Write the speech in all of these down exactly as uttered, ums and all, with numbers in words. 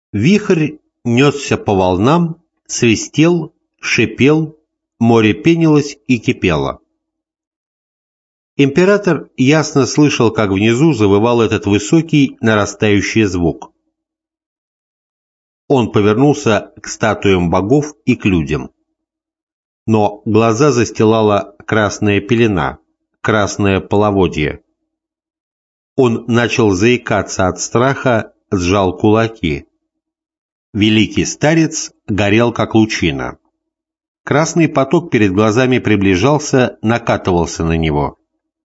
Вихрь несся по волнам, свистел, шипел, море пенилось и кипело. Император ясно слышал, как внизу завывал этот высокий нарастающий звук. Он повернулся к статуям богов и к людям. Но глаза застилала красная пелена, красное половодье. Он начал заикаться от страха, сжал кулаки. Великий старец горел, как лучина. Красный поток перед глазами приближался, накатывался на него.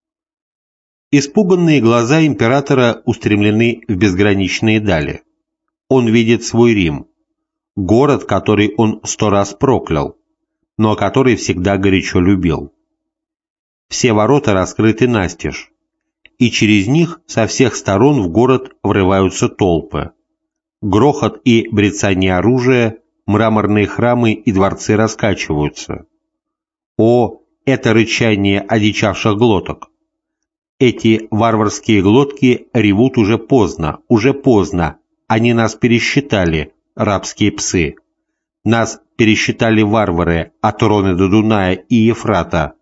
Испуганные глаза императора устремлены в безграничные дали. Он видит свой Рим, город, который он сто раз проклял, но который всегда горячо любил. Все ворота раскрыты настежь, и через них со всех сторон в город врываются толпы. Грохот и брецание оружия, мраморные храмы и дворцы раскачиваются. О, это рычание одичавших глоток! Эти варварские глотки ревут уже поздно, уже поздно. Они нас пересчитали, рабские псы. Нас пересчитали варвары от Роны до Дуная и Ефрата.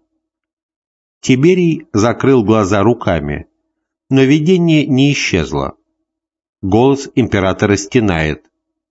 Тиберий закрыл глаза руками, но видение не исчезло. Голос императора стенает.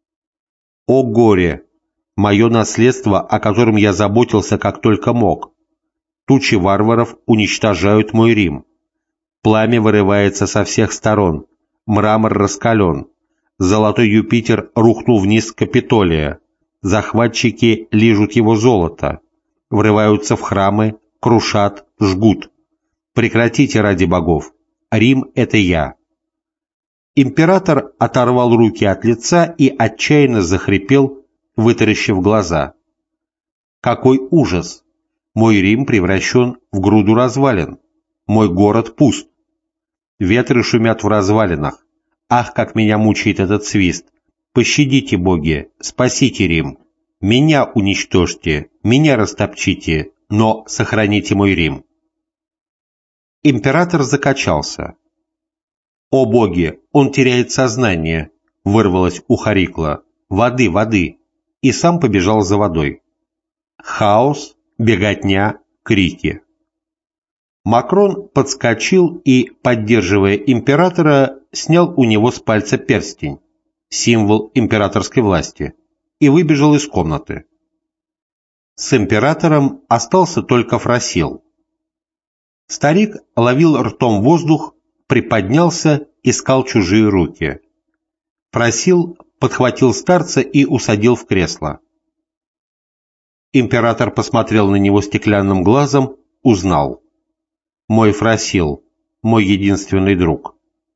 «О горе! Мое наследство, о котором я заботился как только мог! Тучи варваров уничтожают мой Рим. Пламя вырывается со всех сторон, мрамор раскален. Золотой Юпитер рухнул вниз Капитолия. Захватчики лижут его золото, врываются в храмы, крушат, жгут. Прекратите ради богов. Рим — это я». Император оторвал руки от лица и отчаянно захрипел, вытаращив глаза. «Какой ужас! Мой Рим превращен в груду развалин. Мой город пуст. Ветры шумят в развалинах. Ах, как меня мучает этот свист! Пощадите, боги, спасите Рим. Меня уничтожьте, меня растопчите, но сохраните мой Рим». Император закачался. «О боги, он теряет сознание!» — вырвалось у Харикла. «Воды, воды!» И сам побежал за водой. Хаос, беготня, крики. Макрон подскочил и, поддерживая императора, снял у него с пальца перстень, символ императорской власти, и выбежал из комнаты. С императором остался только Фросил. Старик ловил ртом воздух, приподнялся, искал чужие руки. Фросил подхватил старца и усадил в кресло. Император посмотрел на него стеклянным глазом, узнал. «Мой Фросил, мой единственный друг».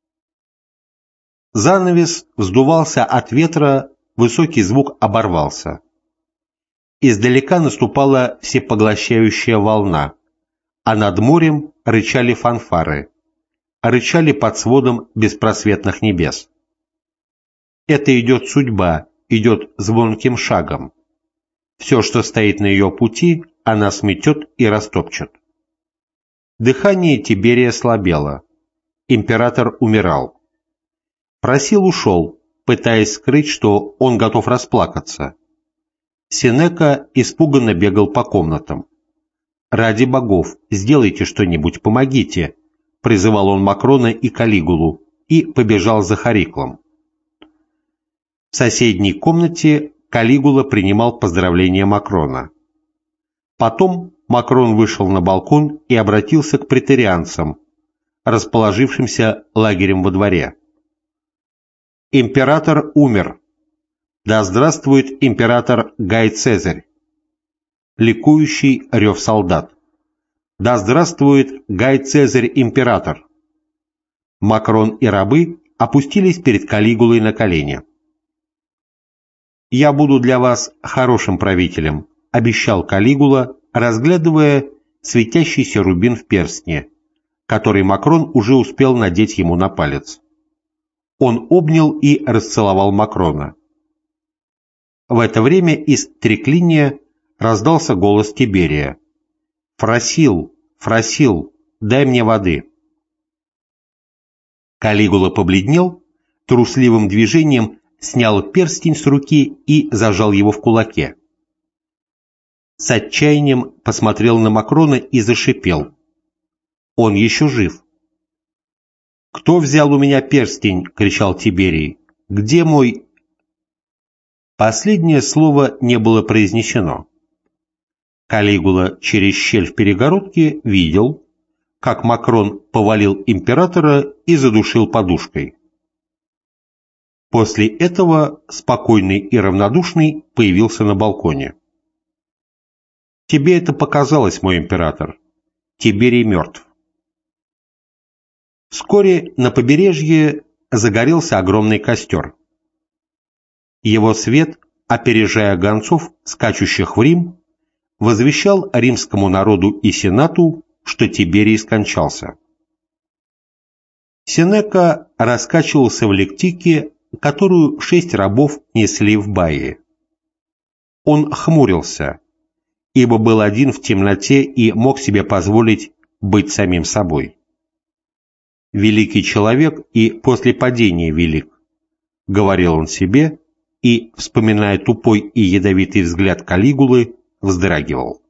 Занавес вздувался от ветра, высокий звук оборвался. Издалека наступала всепоглощающая волна, а над морем рычали фанфары, рычали под сводом беспросветных небес. Это идет судьба, идет звонким шагом. Все, что стоит на ее пути, она сметет и растопчет. Дыхание Тиберия слабело. Император умирал. Фросил ушел, пытаясь скрыть, что он готов расплакаться. Сенека испуганно бегал по комнатам. «Ради богов, сделайте что-нибудь, помогите!» — призывал он Макрона и Калигулу, и побежал за Хариклом. В соседней комнате Калигула принимал поздравления Макрона. Потом Макрон вышел на балкон и обратился к преторианцам, расположившимся лагерем во дворе. «Император умер! Да здравствует император Гай Цезарь!» Ликующий рев солдат. «Да здравствует Гай Цезарь император!» Макрон и рабы опустились перед Калигулой на колени. «Я буду для вас хорошим правителем», — обещал Калигула, разглядывая светящийся рубин в перстне, который Макрон уже успел надеть ему на палец. Он обнял и расцеловал Макрона. В это время из триклиния раздался голос Тиберия. «Фросил, Фросил, дай мне воды». Калигула побледнел, трусливым движением снял перстень с руки и зажал его в кулаке. С отчаянием посмотрел на Макрона и зашипел. Он еще жив. «Кто взял у меня перстень?» — кричал Тиберий. «Где мой...» Последнее слово не было произнесено. Калигула через щель в перегородке видел, как Макрон повалил императора и задушил подушкой. После этого спокойный и равнодушный появился на балконе. «Тебе это показалось, мой император. Тиберий мертв». Вскоре на побережье загорелся огромный костер. Его свет, опережая гонцов, скачущих в Рим, возвещал римскому народу и сенату, что Тиберий скончался. Сенека раскачивался в лектике, которую шесть рабов несли в бае. Он хмурился, ибо был один в темноте и мог себе позволить быть самим собой. «Великий человек и после падения велик», — говорил он себе, и, вспоминая тупой и ядовитый взгляд Калигулы, вздрагивал.